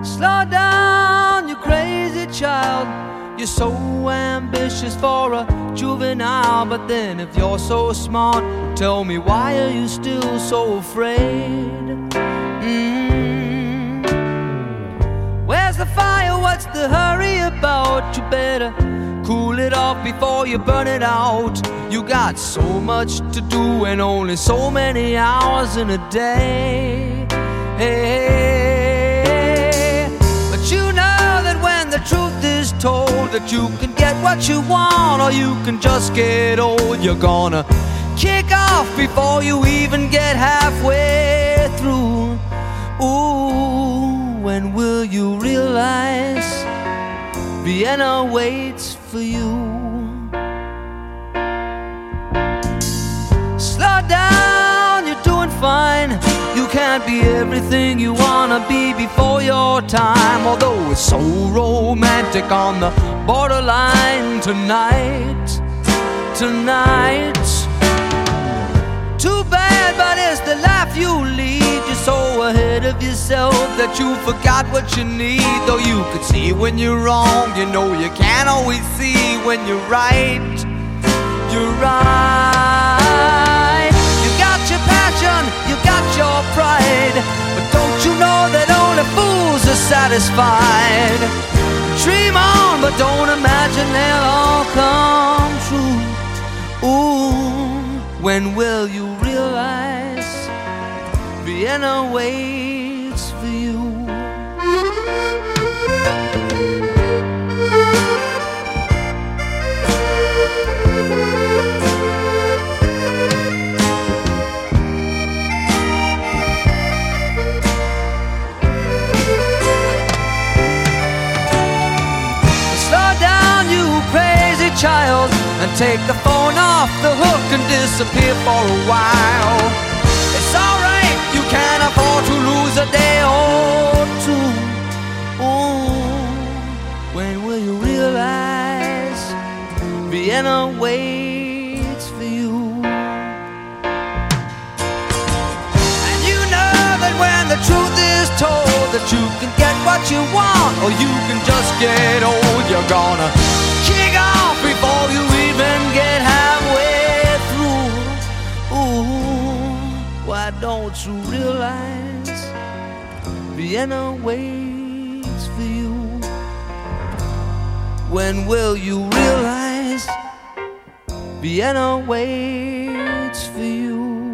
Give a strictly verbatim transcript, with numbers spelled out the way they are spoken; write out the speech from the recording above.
Slow down, you crazy child. You're so ambitious for a juvenile. But then if you're so smart, tell me, why are you still so afraid? Mm. Where's the fire? What's the hurry about? You better cool it off before you burn it out. You got so much to do and only so many hours in a day. Hey, but you know that when the truth is told, that you can get what you want or you can just get old. You're gonna kick off before you even get halfway through. Ooh, when will you realize Vienna waits for you? Slow down, you're doing fine. You can't be everything you wanna be before your time. Although it's so romantic on the borderline tonight, tonight. Too bad, but it's the life you lead. You're so ahead of yourself that you forgot what you need. Though you could see when you're wrong, you know you can't always see when you're right. You're right. You got your passion, you got your pride, but don't you know that only fools are satisfied? Dream on, but don't imagine they'll all come true. Ooh, when will you realize Vienna waits for you? Slow down, you crazy child, and take the phone off the hook and disappear for a while. It's alright, you can't afford to lose a day or two. Ooh, when will you realize Vienna waits for you? And you know that when the truth is told, that you can get what you want or you can just get old. You're gonna kick off before you even get halfway through. Ooh, why don't you realize Vienna waits for you? When will you realize Vienna waits for you?